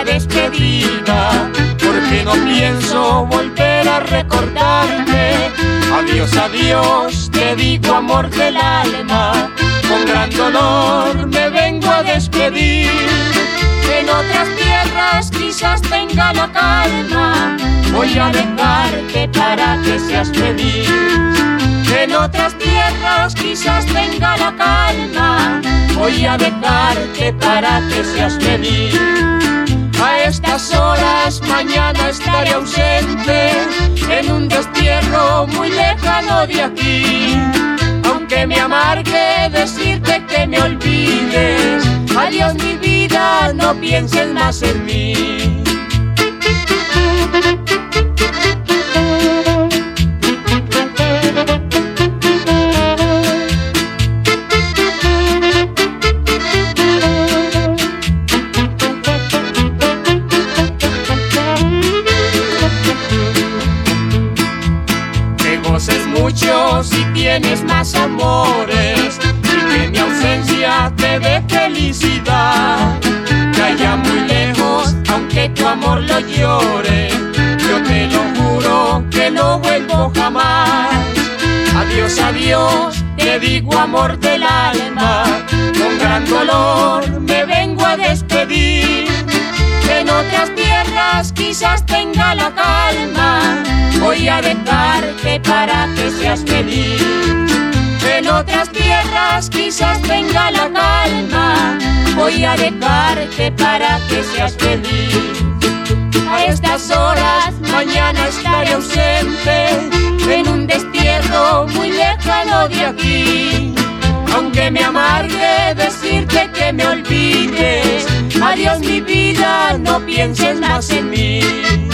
despedida, porque no pienso volver a recordarte. Adiós, adiós, te digo amor del alma, con gran dolor me vengo a despedir. En otras tierras quizás tenga la calma, voy a dejarte para que seas feliz. En otras tierras quizás tenga la calma, voy a dejarte para que seas feliz. A estas horas mañana estaré ausente, en un destierro muy lejano de aquí. Aunque me amargue decirte que me olvides, adiós mi vida, no pienses más en mí. Goces mucho si tienes más amores y que mi ausencia te dé felicidad. Que allá muy lejos, aunque tu amor lo llore, yo te lo juro que no vuelvo jamás. Adiós, adiós, te digo amor del alma, con gran dolor me vengo a despedir. En otras tierras quizás tenga la calma, voy a dejarte para que seas feliz. En otras tierras quizás tenga la calma, voy a dejarte para que seas feliz. A estas horas mañana estaré ausente, en un destierro muy lejano de aquí. Aunque me amargue decirte que me olvides, adiós mi vida, no pienses más en mí.